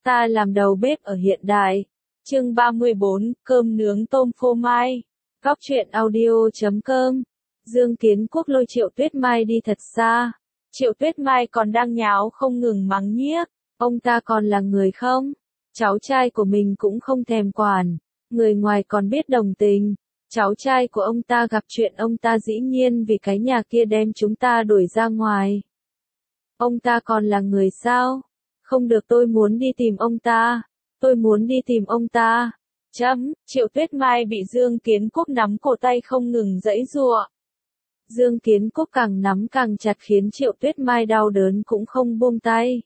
Ta làm đầu bếp ở hiện đại. Chương 34, cơm nướng tôm phô mai. Góc truyện audio.com. Dương Kiến Quốc lôi Triệu Tuyết Mai đi thật xa. Triệu Tuyết Mai còn đang nháo không ngừng mắng nhiếc. Ông ta còn là người không? Cháu trai của mình cũng không thèm quản. Người ngoài còn biết đồng tình. Cháu trai của ông ta gặp chuyện ông ta dĩ nhiên vì cái nhà kia đem chúng ta đuổi ra ngoài. Ông ta còn là người sao? Không được, tôi muốn đi tìm ông ta. Tôi muốn đi tìm ông ta. Triệu Tuyết Mai bị Dương Kiến Quốc nắm cổ tay không ngừng giãy giụa. Dương Kiến Quốc càng nắm càng chặt khiến Triệu Tuyết Mai đau đớn cũng không buông tay.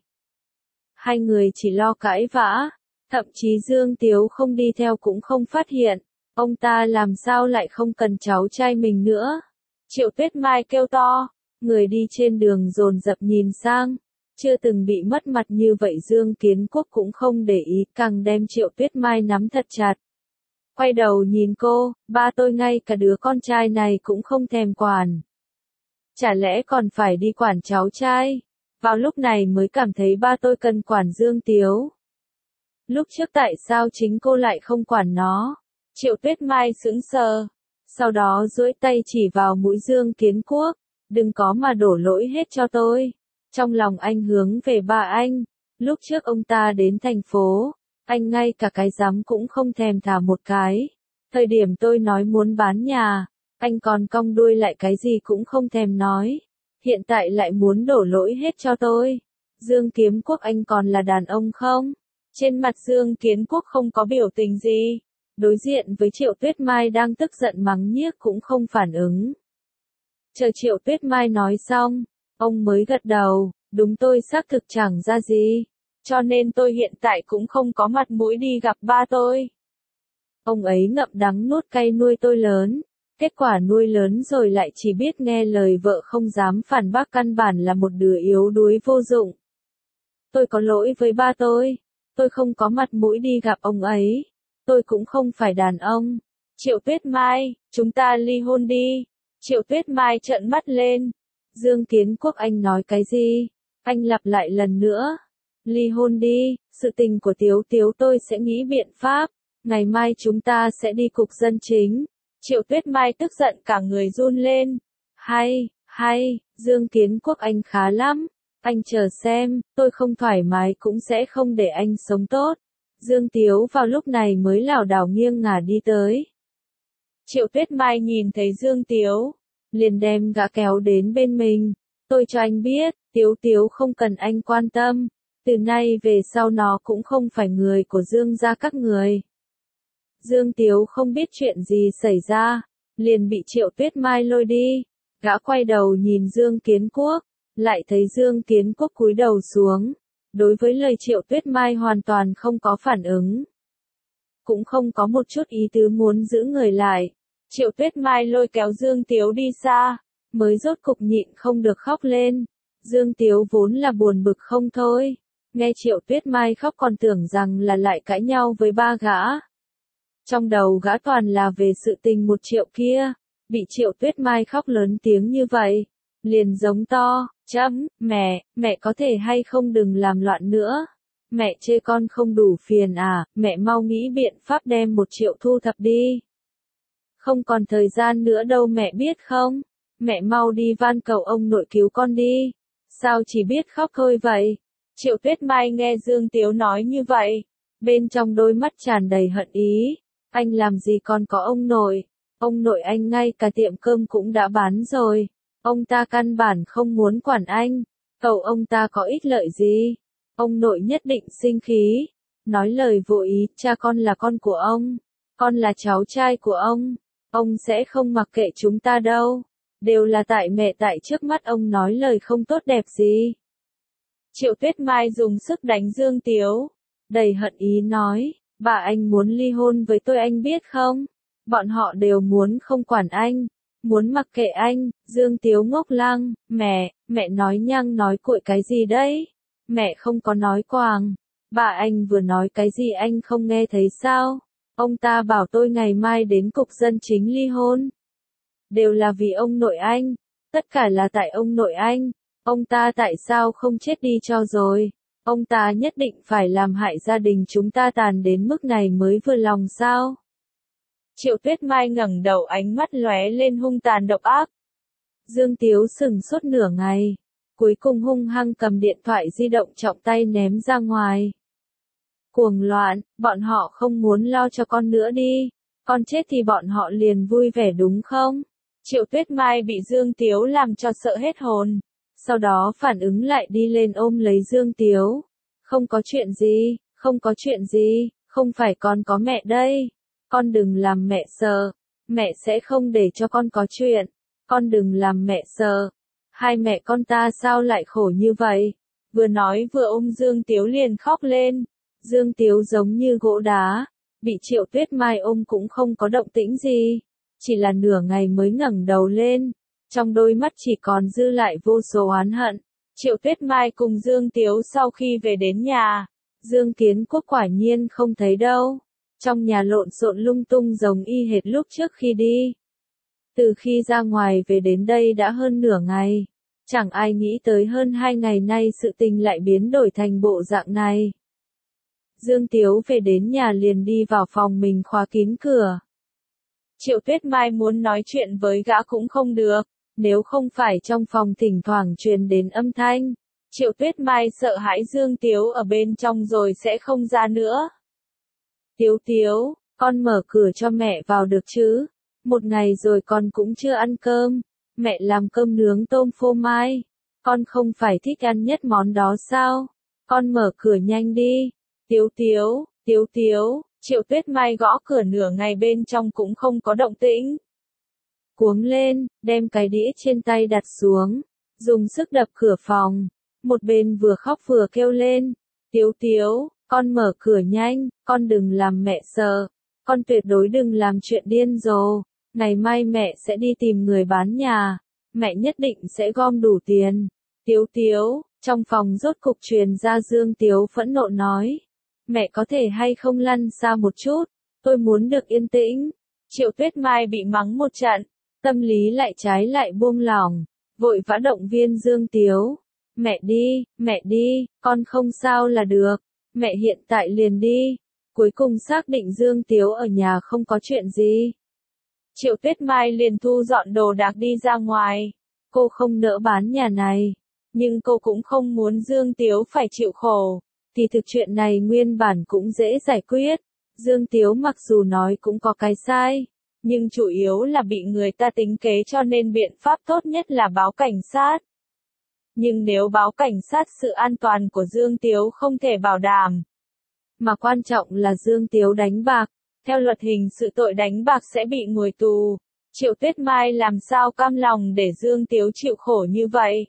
Hai người chỉ lo cãi vã. Thậm chí Dương Tiếu không đi theo cũng không phát hiện. Ông ta làm sao lại không cần cháu trai mình nữa. Triệu Tuyết Mai kêu to. Người đi trên đường dồn dập nhìn sang. Chưa từng bị mất mặt như vậy Dương Kiến Quốc cũng không để ý, càng đem Triệu Tuyết Mai nắm thật chặt. Quay đầu nhìn cô, ba tôi ngay cả đứa con trai này cũng không thèm quản. Chả lẽ còn phải đi quản cháu trai? Vào lúc này mới cảm thấy ba tôi cần quản Dương Tiếu. Lúc trước tại sao chính cô lại không quản nó? Triệu Tuyết Mai sững sờ. Sau đó duỗi tay chỉ vào mũi Dương Kiến Quốc. Đừng có mà đổ lỗi hết cho tôi. Trong lòng anh hướng về ba anh. Lúc trước ông ta đến thành phố, anh ngay cả cái rắm cũng không thèm thả một cái. Thời điểm tôi nói muốn bán nhà, anh còn cong đuôi lại cái gì cũng không thèm nói. Hiện tại lại muốn đổ lỗi hết cho tôi. Dương Kiến Quốc, anh còn là đàn ông không? Trên mặt Dương Kiến Quốc không có biểu tình gì. Đối diện với Triệu Tuyết Mai đang tức giận mắng nhiếc cũng không phản ứng. Chờ Triệu Tuyết Mai nói xong, ông mới gật đầu, đúng, tôi xác thực chẳng ra gì, cho nên tôi hiện tại cũng không có mặt mũi đi gặp ba tôi. Ông ấy ngậm đắng nuốt cay nuôi tôi lớn, kết quả nuôi lớn rồi lại chỉ biết nghe lời vợ không dám phản bác, căn bản là một đứa yếu đuối vô dụng. Tôi có lỗi với ba tôi không có mặt mũi đi gặp ông ấy, tôi cũng không phải đàn ông. Triệu Tuyết Mai, chúng ta ly hôn đi. Triệu Tuyết Mai trợn mắt lên. Dương Kiến Quốc, anh nói cái gì? Anh lặp lại lần nữa. Ly hôn đi, sự tình của Tiếu Tiếu tôi sẽ nghĩ biện pháp. Ngày mai chúng ta sẽ đi cục dân chính. Triệu Tuyết Mai tức giận cả người run lên. Hay, Dương Kiến Quốc, anh khá lắm. Anh chờ xem, tôi không thoải mái cũng sẽ không để anh sống tốt. Dương Tiếu vào lúc này mới lảo đảo nghiêng ngả đi tới. Triệu Tuyết Mai nhìn thấy Dương Tiếu, liền đem gã kéo đến bên mình. Tôi cho anh biết, Tiếu Tiếu không cần anh quan tâm. Từ nay về sau nó cũng không phải người của Dương gia các người. Dương Tiếu không biết chuyện gì xảy ra, liền bị Triệu Tuyết Mai lôi đi. Gã quay đầu nhìn Dương Kiến Quốc, lại thấy Dương Kiến Quốc cúi đầu xuống. Đối với lời Triệu Tuyết Mai hoàn toàn không có phản ứng. Cũng không có một chút ý tứ muốn giữ người lại. Triệu Tuyết Mai lôi kéo Dương Tiếu đi xa, mới rốt cục nhịn không được khóc lên. Dương Tiếu vốn là buồn bực không thôi, nghe Triệu Tuyết Mai khóc còn tưởng rằng là lại cãi nhau với ba gã. Trong đầu gã toàn là về sự tình 1 triệu kia, bị Triệu Tuyết Mai khóc lớn tiếng như vậy, liền giống to, mẹ có thể hay không đừng làm loạn nữa. Mẹ chê con không đủ phiền à, mẹ mau nghĩ biện pháp đem 1 triệu thu thập đi. Không còn thời gian nữa đâu mẹ biết không? Mẹ mau đi van cầu ông nội cứu con đi. Sao chỉ biết khóc thôi vậy? Triệu Tuyết Mai nghe Dương Tiếu nói như vậy, bên trong đôi mắt tràn đầy hận ý. Anh làm gì còn có ông nội anh ngay cả tiệm cơm cũng đã bán rồi. Ông ta căn bản không muốn quản anh, cầu ông ta có ích lợi gì? Ông nội nhất định sinh khí, nói lời vô ý, cha con là con của con là cháu trai của ông sẽ không mặc kệ chúng ta đâu, đều là tại mẹ, tại trước mắt ông nói lời không tốt đẹp gì. Triệu Tuyết Mai dùng sức đánh Dương Tiếu, đầy hận ý nói, bà anh muốn ly hôn với tôi anh biết không? Bọn họ đều muốn không quản anh, muốn mặc kệ anh. Dương Tiếu ngốc lăng, mẹ nói nhăng nói cuội cái gì đấy? Mẹ không có nói quàng. Bà anh vừa nói cái gì anh không nghe thấy sao? Ông ta bảo tôi ngày mai đến cục dân chính ly hôn. Đều là vì ông nội anh. Tất cả là tại ông nội anh. Ông ta tại sao không chết đi cho rồi? Ông ta nhất định phải làm hại gia đình chúng ta tàn đến mức này mới vừa lòng sao? Triệu Tuyết Mai ngẩng đầu, ánh mắt lóe lên hung tàn độc ác. Dương Tiếu sững sốt nửa ngày, cuối cùng hung hăng cầm điện thoại di động trọng tay ném ra ngoài. Cuồng loạn, bọn họ không muốn lo cho con nữa đi, con chết thì bọn họ liền vui vẻ đúng không? Triệu Tuyết Mai bị Dương Tiếu làm cho sợ hết hồn, sau đó phản ứng lại đi lên ôm lấy Dương Tiếu. Không có chuyện gì, không có chuyện gì, không phải con có mẹ đây. Con đừng làm mẹ sợ, mẹ sẽ không để cho con có chuyện. Con đừng làm mẹ sợ. Hai mẹ con ta sao lại khổ như vậy? Vừa nói vừa ôm Dương Tiếu liền khóc lên. Dương Tiếu giống như gỗ đá, bị Triệu Tuyết Mai ôm cũng không có động tĩnh gì, chỉ là nửa ngày mới ngẩng đầu lên, trong đôi mắt chỉ còn dư lại vô số oán hận. Triệu Tuyết Mai cùng Dương Tiếu sau khi về đến nhà, Dương Kiến Quốc quả nhiên không thấy đâu, trong nhà lộn xộn lung tung giống y hệt lúc trước khi đi. Từ khi ra ngoài về đến đây đã hơn nửa ngày, chẳng ai nghĩ tới hơn 2 ngày nay sự tình lại biến đổi thành bộ dạng này. Dương Tiếu về đến nhà liền đi vào phòng mình khóa kín cửa. Triệu Tuyết Mai muốn nói chuyện với gã cũng không được, nếu không phải trong phòng thỉnh thoảng truyền đến âm thanh. Triệu Tuyết Mai sợ hãi Dương Tiếu ở bên trong rồi sẽ không ra nữa. Tiếu Tiếu, con mở cửa cho mẹ vào được chứ? Một ngày rồi con cũng chưa ăn cơm. Mẹ làm cơm nướng tôm phô mai. Con không phải thích ăn nhất món đó sao? Con mở cửa nhanh đi. Tiếu Tiếu, Tiếu Tiếu, Triệu Tuyết Mai gõ cửa nửa ngày bên trong cũng không có động tĩnh. Cuống lên, đem cái đĩa trên tay đặt xuống, dùng sức đập cửa phòng, một bên vừa khóc vừa kêu lên. Tiếu Tiếu, con mở cửa nhanh, con đừng làm mẹ sợ, con tuyệt đối đừng làm chuyện điên rồ, ngày mai mẹ sẽ đi tìm người bán nhà, mẹ nhất định sẽ gom đủ tiền. Tiếu Tiếu, trong phòng rốt cục truyền ra Dương Tiếu phẫn nộ nói. Mẹ có thể hay không lăn xa một chút, tôi muốn được yên tĩnh. Triệu Tuyết Mai bị mắng một trận, tâm lý lại trái lại buông lỏng, vội vã động viên Dương Tiếu. Mẹ đi, con không sao là được, mẹ hiện tại liền đi. Cuối cùng xác định Dương Tiếu ở nhà không có chuyện gì. Triệu Tuyết Mai liền thu dọn đồ đạc đi ra ngoài, cô không nỡ bán nhà này, nhưng cô cũng không muốn Dương Tiếu phải chịu khổ. Thì thực chuyện này nguyên bản cũng dễ giải quyết, Dương Tiếu mặc dù nói cũng có cái sai, nhưng chủ yếu là bị người ta tính kế cho nên biện pháp tốt nhất là báo cảnh sát. Nhưng nếu báo cảnh sát sự an toàn của Dương Tiếu không thể bảo đảm, mà quan trọng là Dương Tiếu đánh bạc, theo luật hình sự tội đánh bạc sẽ bị ngồi tù, Triệu Tuyết Mai làm sao cam lòng để Dương Tiếu chịu khổ như vậy.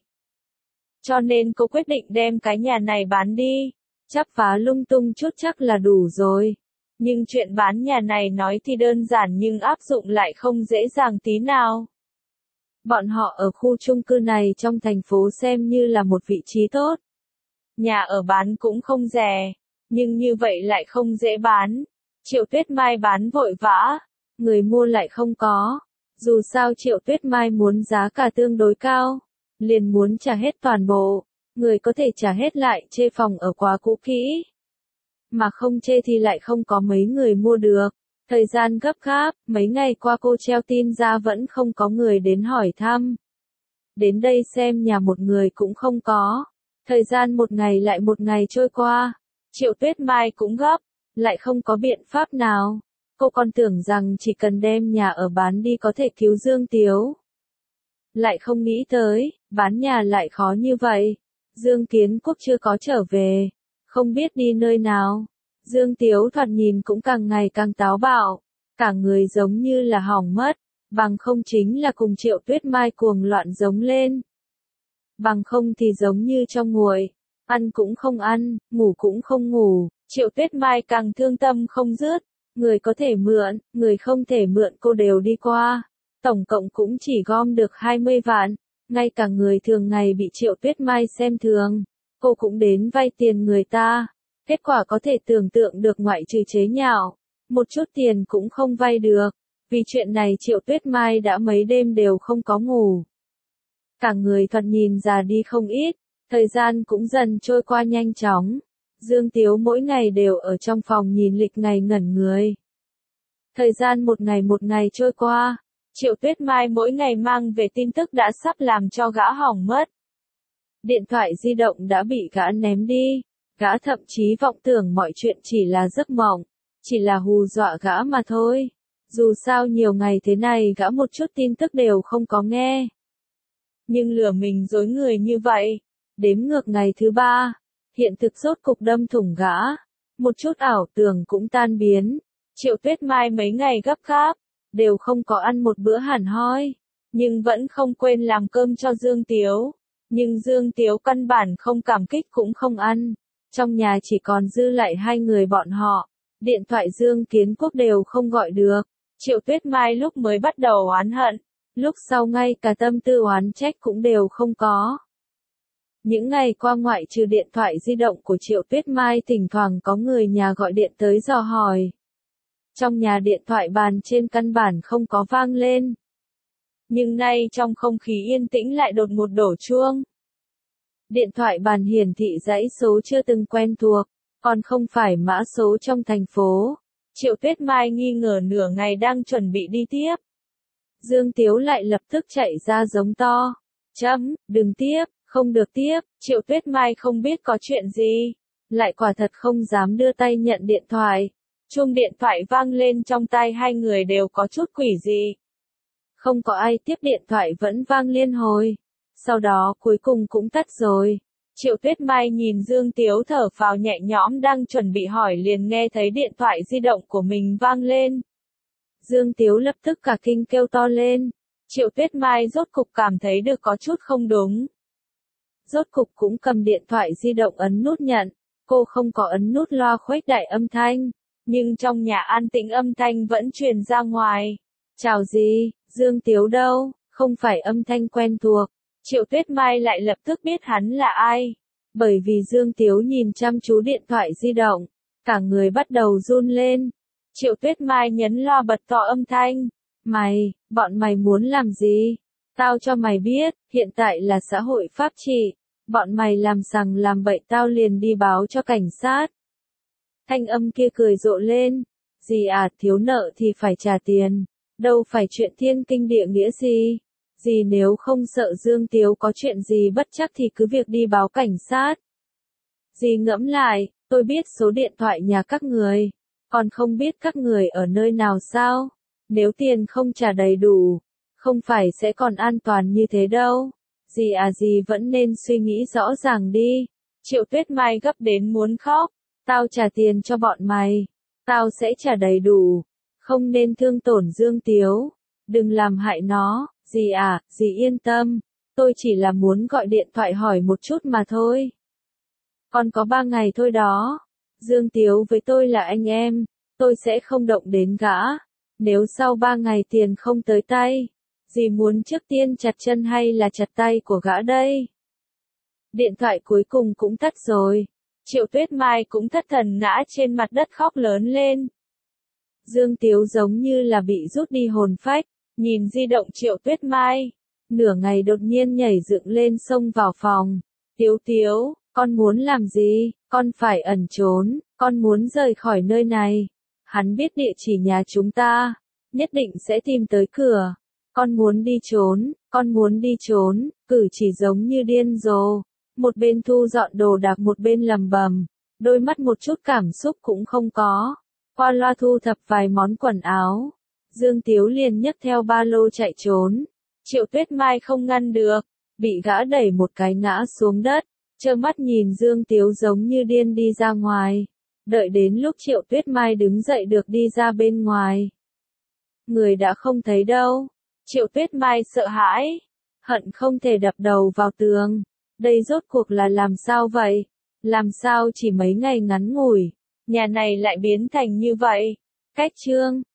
Cho nên cô quyết định đem cái nhà này bán đi. Chắp phá lung tung chút chắc là đủ rồi. Nhưng chuyện bán nhà này nói thì đơn giản nhưng áp dụng lại không dễ dàng tí nào. Bọn họ ở khu chung cư này trong thành phố xem như là một vị trí tốt. Nhà ở bán cũng không rẻ, nhưng như vậy lại không dễ bán. Triệu Tuyết Mai bán vội vã, người mua lại không có. Dù sao Triệu Tuyết Mai muốn giá cả tương đối cao, liền muốn trả hết toàn bộ. Người có thể trả hết lại chê phòng ở quá cũ kỹ. Mà không chê thì lại không có mấy người mua được. Thời gian gấp gáp, mấy ngày qua cô treo tin ra vẫn không có người đến hỏi thăm. Đến đây xem nhà một người cũng không có. Thời gian một ngày lại một ngày trôi qua. Triệu Tuyết Mai cũng gấp, lại không có biện pháp nào. Cô còn tưởng rằng chỉ cần đem nhà ở bán đi có thể cứu Dương Tiếu. Lại không nghĩ tới, bán nhà lại khó như vậy. Dương Kiến Quốc chưa có trở về, không biết đi nơi nào. Dương Tiếu thoạt nhìn cũng càng ngày càng táo bạo, cả người giống như là hỏng mất, bằng không chính là cùng Triệu Tuyết Mai cuồng loạn giống lên. Bằng không thì giống như trong nguội, ăn cũng không ăn, ngủ cũng không ngủ, Triệu Tuyết Mai càng thương tâm không dứt, người có thể mượn, người không thể mượn cô đều đi qua, tổng cộng cũng chỉ gom được 20 vạn. Ngay cả người thường ngày bị Triệu Tuyết Mai xem thường, cô cũng đến vay tiền người ta. Kết quả có thể tưởng tượng được ngoại trừ chế nhạo, một chút tiền cũng không vay được. Vì chuyện này Triệu Tuyết Mai đã mấy đêm đều không có ngủ. Cả người thoạt nhìn già đi không ít, Thời gian cũng dần trôi qua nhanh chóng. Dương Tiếu mỗi ngày đều ở trong phòng nhìn lịch ngày ngẩn người. Thời gian một ngày trôi qua, Triệu Tuyết Mai mỗi ngày mang về tin tức đã sắp làm cho gã hỏng mất. Điện thoại di động đã bị gã ném đi, gã thậm chí vọng tưởng mọi chuyện chỉ là giấc mộng, chỉ là hù dọa gã mà thôi. Dù sao nhiều ngày thế này gã một chút tin tức đều không có nghe. Nhưng lừa mình dối người như vậy, đếm ngược ngày thứ 3, hiện thực rốt cục đâm thủng gã, một chút ảo tưởng cũng tan biến. Triệu Tuyết Mai mấy ngày gấp gáp, đều không có ăn một bữa hẳn hoi, nhưng vẫn không quên làm cơm cho Dương Tiếu. Nhưng Dương Tiếu căn bản không cảm kích cũng không ăn, trong nhà chỉ còn dư lại hai người bọn họ, điện thoại Dương Kiến Quốc đều không gọi được. Triệu Tuyết Mai lúc mới bắt đầu oán hận, lúc sau ngay cả tâm tư oán trách cũng đều không có. Những ngày qua ngoại trừ điện thoại di động của Triệu Tuyết Mai thỉnh thoảng có người nhà gọi điện tới dò hỏi. Trong nhà điện thoại bàn trên căn bản không có vang lên. Nhưng nay trong không khí yên tĩnh lại đột ngột đổ chuông. Điện thoại bàn hiển thị dãy số chưa từng quen thuộc, còn không phải mã số trong thành phố. Triệu Tuyết Mai nghi ngờ nửa ngày đang chuẩn bị đi tiếp. Dương Tiếu lại lập tức chạy ra giống to. Đừng tiếp, không được tiếp. Triệu Tuyết Mai không biết có chuyện gì, lại quả thật không dám đưa tay nhận điện thoại. Chuông điện thoại vang lên trong tai hai người đều có chút quỷ dị. Không có ai tiếp điện thoại vẫn vang liên hồi. Sau đó cuối cùng cũng tắt rồi. Triệu Tuyết Mai nhìn Dương Tiếu thở phào nhẹ nhõm đang chuẩn bị hỏi liền nghe thấy điện thoại di động của mình vang lên. Dương Tiếu lập tức cả kinh kêu to lên. Triệu Tuyết Mai rốt cục cảm thấy được có chút không đúng. Rốt cục cũng cầm điện thoại di động ấn nút nhận. Cô không có ấn nút loa khuếch đại âm thanh. Nhưng trong nhà an tĩnh âm thanh vẫn truyền ra ngoài. Chào gì, Dương Tiếu đâu, không phải âm thanh quen thuộc. Triệu Tuyết Mai lại lập tức biết hắn là ai. Bởi vì Dương Tiếu nhìn chăm chú điện thoại di động, cả người bắt đầu run lên. Triệu Tuyết Mai nhấn loa bật to âm thanh. Bọn mày muốn làm gì? Tao cho mày biết, hiện tại là xã hội pháp trị. Bọn mày làm sằng làm bậy tao liền đi báo cho cảnh sát. Thanh âm kia cười rộ lên. Gì à, thiếu nợ thì phải trả tiền. Đâu phải chuyện thiên kinh địa nghĩa gì. Gì nếu không sợ Dương Tiếu có chuyện gì bất chắc thì cứ việc đi báo cảnh sát. Dì ngẫm lại, tôi biết số điện thoại nhà các người, còn không biết các người ở nơi nào sao? Nếu tiền không trả đầy đủ, không phải sẽ còn an toàn như thế đâu. Dì vẫn nên suy nghĩ rõ ràng đi. Triệu Tuyết Mai gấp đến muốn khóc. Tao trả tiền cho bọn mày. Tao sẽ trả đầy đủ. Không nên thương tổn Dương Tiếu. Đừng làm hại nó. Dì yên tâm. Tôi chỉ là muốn gọi điện thoại hỏi một chút mà thôi. Còn có 3 ngày thôi đó. Dương Tiếu với tôi là anh em. Tôi sẽ không động đến gã. Nếu sau 3 ngày tiền không tới tay, dì muốn trước tiên chặt chân hay là chặt tay của gã đây? Điện thoại cuối cùng cũng tắt rồi. Triệu Tuyết Mai cũng thất thần ngã trên mặt đất khóc lớn lên. Dương Tiếu giống như là bị rút đi hồn phách, nhìn di động Triệu Tuyết Mai. Nửa ngày đột nhiên nhảy dựng lên xông vào phòng. Tiếu, con muốn làm gì? Con phải ẩn trốn, con muốn rời khỏi nơi này. Hắn biết địa chỉ nhà chúng ta, nhất định sẽ tìm tới cửa. Con muốn đi trốn, cử chỉ giống như điên rồ. Một bên thu dọn đồ đạc một bên lầm bầm, đôi mắt một chút cảm xúc cũng không có. Qua loa thu thập vài món quần áo, Dương Tiếu liền nhấc theo ba lô chạy trốn. Triệu Tuyết Mai không ngăn được, bị gã đẩy một cái ngã xuống đất, trơ mắt nhìn Dương Tiếu giống như điên đi ra ngoài. Đợi đến lúc Triệu Tuyết Mai đứng dậy được đi ra bên ngoài, người đã không thấy đâu. Triệu Tuyết Mai sợ hãi, hận không thể đập đầu vào tường. Đây rốt cuộc là làm sao vậy? Làm sao chỉ mấy ngày ngắn ngủi, nhà này lại biến thành như vậy? Cách chương